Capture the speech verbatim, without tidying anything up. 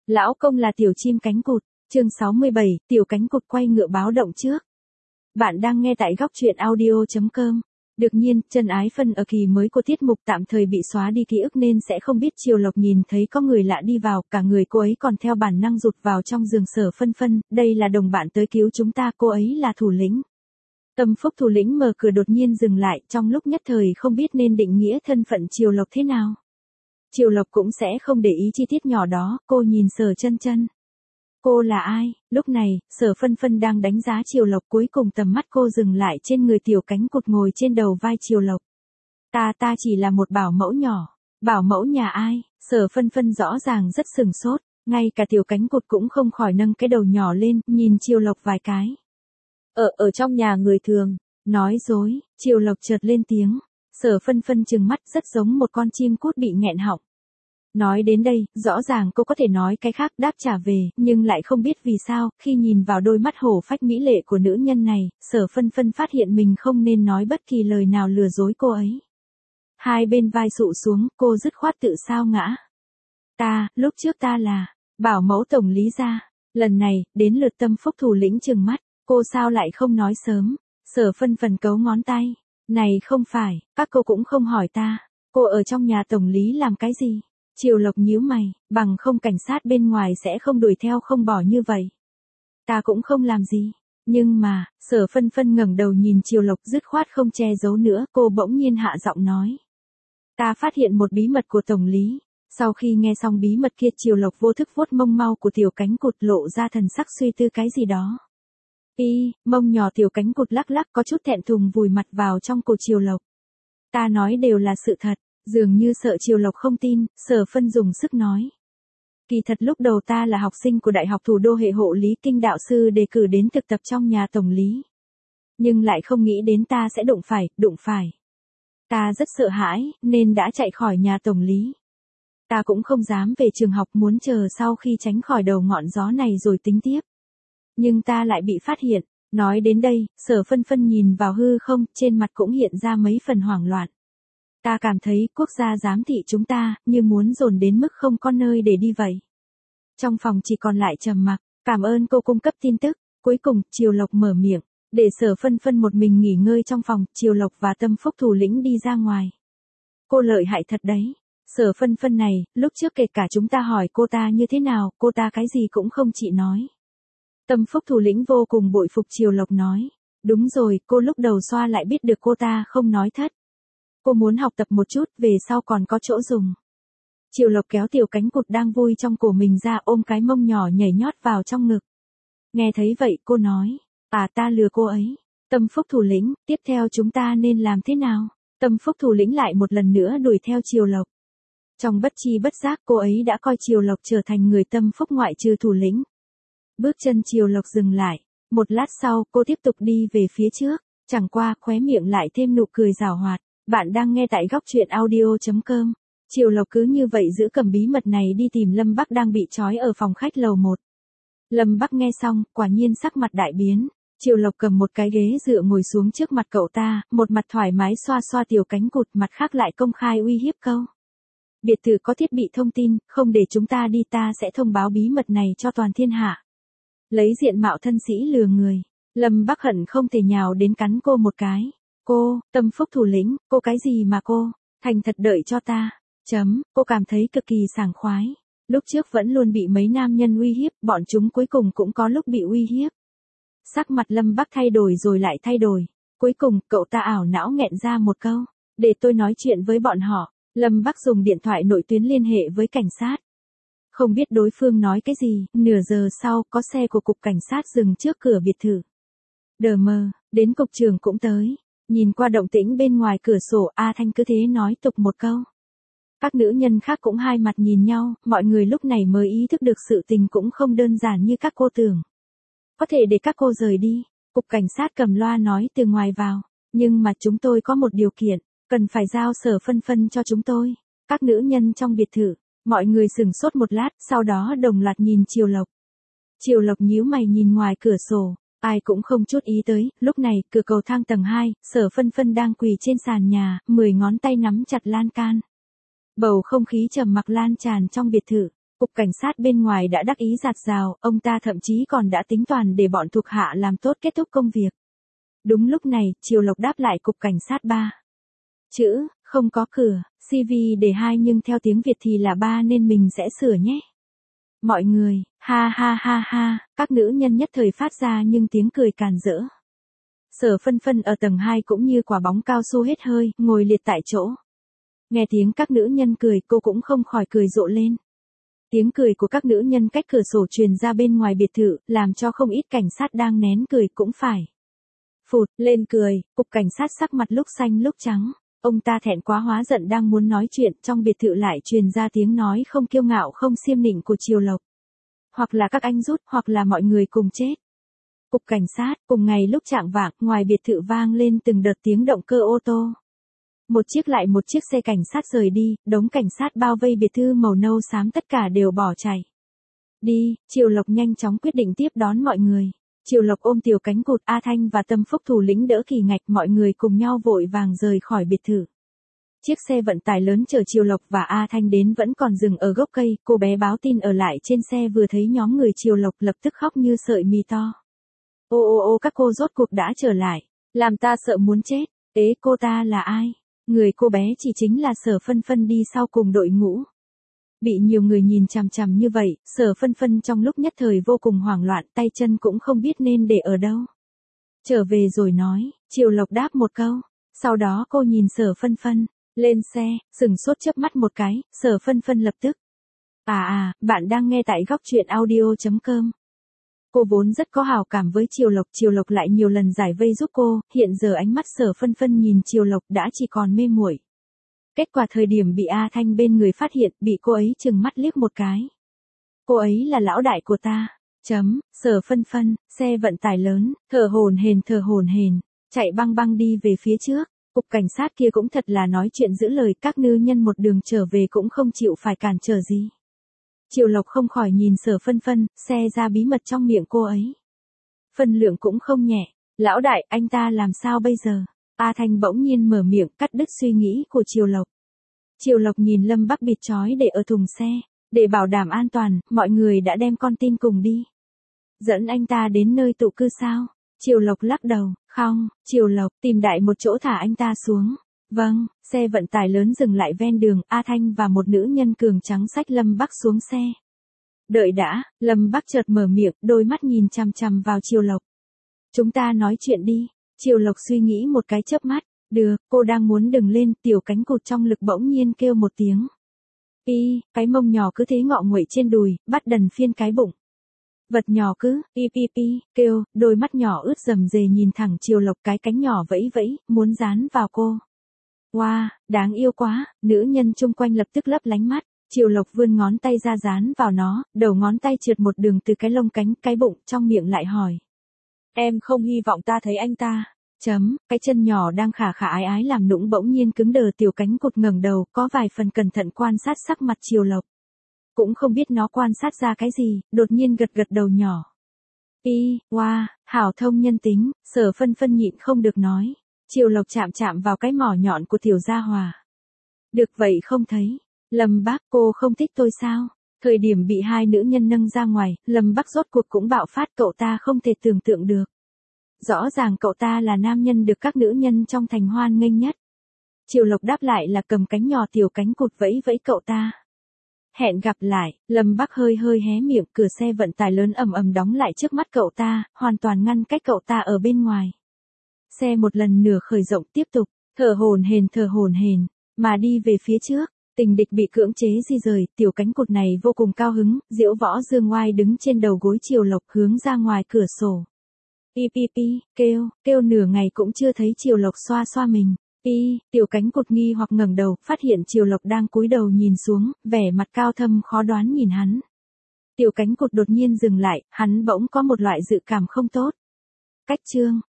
Lão công là tiểu chim cánh cụt, chương sáu mươi bảy, tiểu cánh cụt quay ngựa báo động trước. Bạn đang nghe tại góc truyện audio chấm com. Được nhiên, Chân Ái Phân ở kỳ mới của tiết mục tạm thời bị xóa đi ký ức nên sẽ không biết Triều Lộc nhìn thấy có người lạ đi vào, cả người cô ấy còn theo bản năng rụt vào trong giường Sở Phân Phân, đây là đồng bạn tới cứu chúng ta, cô ấy là thủ lĩnh. Tâm phúc thủ lĩnh mở cửa đột nhiên dừng lại, trong lúc nhất thời không biết nên định nghĩa thân phận Triều Lộc thế nào. Triều Lộc cũng sẽ không để ý chi tiết nhỏ đó, cô nhìn Sở Chân Chân. Cô là ai? Lúc này, Sở Phân Phân đang đánh giá Triều Lộc, cuối cùng tầm mắt cô dừng lại trên người tiểu cánh cụt ngồi trên đầu vai Triều Lộc. Ta ta chỉ là một bảo mẫu nhỏ. Bảo mẫu nhà ai? Sở Phân Phân rõ ràng rất sừng sốt, ngay cả tiểu cánh cụt cũng không khỏi nâng cái đầu nhỏ lên, nhìn Triều Lộc vài cái. Ở ở trong nhà người thường, nói dối, Triều Lộc chợt lên tiếng. Sở Phân Phân trừng mắt rất giống một con chim cút bị nghẹn họng. Nói đến đây, rõ ràng cô có thể nói cái khác đáp trả về, nhưng lại không biết vì sao, khi nhìn vào đôi mắt hổ phách mỹ lệ của nữ nhân này, Sở Phân Phân phát hiện mình không nên nói bất kỳ lời nào lừa dối cô ấy. Hai bên vai sụ xuống, cô dứt khoát tự sao ngã. Ta, lúc trước ta là bảo mẫu tổng lý gia. Lần này, đến lượt Tâm phúc thủ lĩnh trừng mắt, cô sao lại không nói sớm. Sở Phân Phân cấu ngón tay. Này không phải, các cô cũng không hỏi ta. Cô ở trong nhà tổng lý làm cái gì? Triều Lộc nhíu mày, bằng không cảnh sát bên ngoài sẽ không đuổi theo không bỏ như vậy. Ta cũng không làm gì. Nhưng mà, Sở Phân Phân ngẩng đầu nhìn Triều Lộc dứt khoát không che giấu nữa, cô bỗng nhiên hạ giọng nói. Ta phát hiện một bí mật của tổng lý. Sau khi nghe xong bí mật kia, Triều Lộc vô thức vuốt mông mau của tiểu cánh cụt, lộ ra thần sắc suy tư cái gì đó. Y, mông nhỏ tiểu cánh cụt lắc lắc có chút thẹn thùng vùi mặt vào trong cổ Triều Lộc. Ta nói đều là sự thật. Dường như sợ Triều Lộc không tin, Sở Phân dùng sức nói. Kỳ thật lúc đầu ta là học sinh của Đại học Thủ đô hệ hộ lý kinh đạo sư đề cử đến thực tập trong nhà tổng lý. Nhưng lại không nghĩ đến ta sẽ đụng phải, đụng phải. Ta rất sợ hãi, nên đã chạy khỏi nhà tổng lý. Ta cũng không dám về trường học, muốn chờ sau khi tránh khỏi đầu ngọn gió này rồi tính tiếp. Nhưng ta lại bị phát hiện. Nói đến đây, Sở Phân Phân nhìn vào hư không, trên mặt cũng hiện ra mấy phần hoảng loạn. Ta cảm thấy quốc gia giám thị chúng ta, như muốn dồn đến mức không có nơi để đi vậy. Trong phòng chỉ còn lại trầm mặc, cảm ơn cô cung cấp tin tức. Cuối cùng, Triều Lộc mở miệng, để Sở Phân Phân một mình nghỉ ngơi trong phòng, Triều Lộc và Tâm phúc thủ lĩnh đi ra ngoài. Cô lợi hại thật đấy. Sở Phân Phân này, lúc trước kể cả chúng ta hỏi cô ta như thế nào, cô ta cái gì cũng không chịu nói. Tâm phúc thủ lĩnh vô cùng bội phục Triều Lộc nói. Đúng rồi, cô lúc đầu xoa lại biết được cô ta không nói thất. Cô muốn học tập một chút, về sau còn có chỗ dùng. Triều Lộc kéo tiểu cánh cụt đang vui trong cổ mình ra, ôm cái mông nhỏ nhảy nhót vào trong ngực. Nghe thấy vậy, cô nói, à ta lừa cô ấy. Tâm phúc thủ lĩnh, tiếp theo chúng ta nên làm thế nào? Tâm phúc thủ lĩnh lại một lần nữa đuổi theo Triều Lộc. Trong bất chi bất giác, cô ấy đã coi Triều Lộc trở thành người tâm phúc ngoại trừ thủ lĩnh. Bước chân Triều Lộc dừng lại. Một lát sau, cô tiếp tục đi về phía trước. Chẳng qua, khóe miệng lại thêm nụ cười giảo hoạt. Bạn đang nghe tại góc truyện audio chấm com. Triều Lộc cứ như vậy giữ cầm bí mật này đi tìm Lâm Bắc đang bị trói ở phòng khách lầu một. Lâm Bắc nghe xong, quả nhiên sắc mặt đại biến. Triều Lộc cầm một cái ghế dựa ngồi xuống trước mặt cậu ta, một mặt thoải mái xoa xoa tiểu cánh cụt, mặt khác lại công khai uy hiếp câu. Biệt thự có thiết bị thông tin, không để chúng ta đi ta sẽ thông báo bí mật này cho toàn thiên hạ. Lấy diện mạo thân sĩ lừa người. Lâm Bắc hận không thể nhào đến cắn cô một cái. Cô, Tâm phúc thủ lĩnh, cô cái gì mà cô, thành thật đợi cho ta, chấm, cô cảm thấy cực kỳ sảng khoái. Lúc trước vẫn luôn bị mấy nam nhân uy hiếp, bọn chúng cuối cùng cũng có lúc bị uy hiếp. Sắc mặt Lâm Bắc thay đổi rồi lại thay đổi. Cuối cùng, cậu ta ảo não nghẹn ra một câu, để tôi nói chuyện với bọn họ. Lâm Bắc dùng điện thoại nội tuyến liên hệ với cảnh sát. Không biết đối phương nói cái gì, nửa giờ sau, có xe của cục cảnh sát dừng trước cửa biệt thự. Đờ mờ, đến cục trưởng cũng tới. Nhìn qua động tĩnh bên ngoài cửa sổ, A Thanh cứ thế nói tục một câu. Các nữ nhân khác cũng hai mặt nhìn nhau, mọi người lúc này mới ý thức được sự tình cũng không đơn giản như các cô tưởng. Có thể để các cô rời đi, cục cảnh sát cầm loa nói từ ngoài vào, nhưng mà chúng tôi có một điều kiện, cần phải giao Sở Phân Phân cho chúng tôi. Các nữ nhân trong biệt thự, mọi người sửng sốt một lát, sau đó đồng loạt nhìn Triều Lộc. Triều Lộc nhíu mày nhìn ngoài cửa sổ. Ai cũng không chút ý tới, lúc này, cửa cầu thang tầng hai, Sở Phân Phân đang quỳ trên sàn nhà, mười ngón tay nắm chặt lan can. Bầu không khí trầm mặc lan tràn trong biệt thự. Cục cảnh sát bên ngoài đã đắc ý giạt rào, ông ta thậm chí còn đã tính toán để bọn thuộc hạ làm tốt kết thúc công việc. Đúng lúc này, Triều Lộc đáp lại cục cảnh sát ba. Chữ, không có cửa, xê vê để hai nhưng theo tiếng Việt thì là ba nên mình sẽ sửa nhé. Mọi người, ha ha ha ha, các nữ nhân nhất thời phát ra nhưng tiếng cười càn rỡ. Sở Phân Phân ở tầng hai cũng như quả bóng cao su hết hơi, ngồi liệt tại chỗ. Nghe tiếng các nữ nhân cười, cô cũng không khỏi cười rộ lên. Tiếng cười của các nữ nhân cách cửa sổ truyền ra bên ngoài biệt thự, làm cho không ít cảnh sát đang nén cười cũng phải phụt lên cười. Cục cảnh sát sắc mặt lúc xanh lúc trắng. Ông ta thẹn quá hóa giận đang muốn nói chuyện, trong biệt thự lại truyền ra tiếng nói không kiêu ngạo không xiêm nịnh của Triều Lộc. Hoặc là các anh rút, hoặc là mọi người cùng chết. Cục cảnh sát, cùng ngày lúc chạng vạng, ngoài biệt thự vang lên từng đợt tiếng động cơ ô tô. Một chiếc lại một chiếc xe cảnh sát rời đi, đống cảnh sát bao vây biệt thự màu nâu xám tất cả đều bỏ chạy. Đi, Triều Lộc nhanh chóng quyết định tiếp đón mọi người. Triều Lộc ôm Tiểu Cánh Cụt, A Thanh và Tâm Phúc thủ lĩnh đỡ Kỳ Ngạch, mọi người cùng nhau vội vàng rời khỏi biệt thự. Chiếc xe vận tải lớn chở Triều Lộc và A Thanh đến vẫn còn dừng ở gốc cây, cô bé báo tin ở lại trên xe vừa thấy nhóm người Triều Lộc lập tức khóc như sợi mì to. Ô ô ô các cô rốt cuộc đã trở lại, làm ta sợ muốn chết. Ế cô ta là ai? Người cô bé chỉ chính là Sở Phân Phân đi sau cùng đội ngũ. Bị nhiều người nhìn chằm chằm như vậy, Sở Phân Phân trong lúc nhất thời vô cùng hoảng loạn, tay chân cũng không biết nên để ở đâu. Trở về rồi nói, Triều Lộc đáp một câu. Sau đó cô nhìn Sở Phân Phân, lên xe, sừng sốt chớp mắt một cái, Sở Phân Phân lập tức. À à, bạn đang nghe tại góc truyện audio chấm com. Cô vốn rất có hảo cảm với Triều Lộc, Triều Lộc lại nhiều lần giải vây giúp cô, hiện giờ ánh mắt Sở Phân Phân nhìn Triều Lộc đã chỉ còn mê muội. Kết quả thời điểm bị A Thanh bên người phát hiện, bị cô ấy trừng mắt liếc một cái. Cô ấy là lão đại của ta. Chấm, Sở Phân Phân, xe vận tải lớn, thở hổn hển thở hổn hển, chạy băng băng đi về phía trước. Cục cảnh sát kia cũng thật là nói chuyện giữ lời, các nữ nhân một đường trở về cũng không chịu phải cản trở gì. Triều Lộc không khỏi nhìn Sở Phân Phân, xe ra bí mật trong miệng cô ấy. Phân lượng cũng không nhẹ. Lão đại, anh ta làm sao bây giờ? A Thanh bỗng nhiên mở miệng cắt đứt suy nghĩ của Triều Lộc. Triều Lộc nhìn Lâm Bắc bịt trói để ở thùng xe. Để bảo đảm an toàn, mọi người đã đem con tin cùng đi. Dẫn anh ta đến nơi tụ cư sao? Triều Lộc lắc đầu, không, Triều Lộc tìm đại một chỗ thả anh ta xuống. Vâng, xe vận tải lớn dừng lại ven đường, A Thanh và một nữ nhân cường trắng xách Lâm Bắc xuống xe. Đợi đã, Lâm Bắc chợt mở miệng, đôi mắt nhìn chằm chằm vào Triều Lộc. Chúng ta nói chuyện đi. Triều Lộc suy nghĩ một cái chớp mắt, được, cô đang muốn đứng lên, Tiểu Cánh Cụt trong lực bỗng nhiên kêu một tiếng. Y, cái mông nhỏ cứ thế ngọ nguậy trên đùi, bắt đần phiên cái bụng. Vật nhỏ cứ, y pi pi, kêu, đôi mắt nhỏ ướt rầm rề nhìn thẳng Triều Lộc, cái cánh nhỏ vẫy vẫy, muốn dán vào cô. Wow, đáng yêu quá, nữ nhân chung quanh lập tức lấp lánh mắt. Triều Lộc vươn ngón tay ra dán vào nó, đầu ngón tay trượt một đường từ cái lông cánh, cái bụng, trong miệng lại hỏi. Em không hy vọng ta thấy anh ta. Chấm, cái chân nhỏ đang khả khả ái ái làm nũng bỗng nhiên cứng đờ. Tiểu Cánh Cụt ngẩng đầu, có vài phần cẩn thận quan sát sắc mặt Triều Lộc. Cũng không biết nó quan sát ra cái gì, đột nhiên gật gật đầu nhỏ. Y, wow, hảo thông nhân tính, Sở Phân Phân nhịn không được nói. Triều Lộc chạm chạm vào cái mỏ nhọn của Tiểu Gia Hòa. Được vậy không thấy. Lâm Bắc, cô không thích tôi sao? Thời điểm bị hai nữ nhân nâng ra ngoài, Lâm Bắc rốt cuộc cũng bạo phát, cậu ta không thể tưởng tượng được. Rõ ràng cậu ta là nam nhân được các nữ nhân trong thành hoan nghênh nhất. Triều Lộc đáp lại là cầm cánh nhỏ Tiểu Cánh Cụt vẫy vẫy cậu ta. Hẹn gặp lại, Lâm Bắc hơi hơi hé miệng, cửa xe vận tải lớn ầm ầm đóng lại trước mắt cậu ta, hoàn toàn ngăn cách cậu ta ở bên ngoài. Xe một lần nửa khởi rộng tiếp tục, thở hổn hển thở hổn hển, mà đi về phía trước. Tình địch bị cưỡng chế di rời, Tiểu Cánh Cụt này vô cùng cao hứng, diễu võ dương ngoai đứng trên đầu gối Triều Lộc hướng ra ngoài cửa sổ. Y pi pi, kêu, kêu nửa ngày cũng chưa thấy Triều Lộc xoa xoa mình. Y, Tiểu Cánh Cụt nghi hoặc ngẩng đầu, phát hiện Triều Lộc đang cúi đầu nhìn xuống, vẻ mặt cao thâm khó đoán nhìn hắn. Tiểu Cánh Cụt đột nhiên dừng lại, hắn bỗng có một loại dự cảm không tốt. Cách chương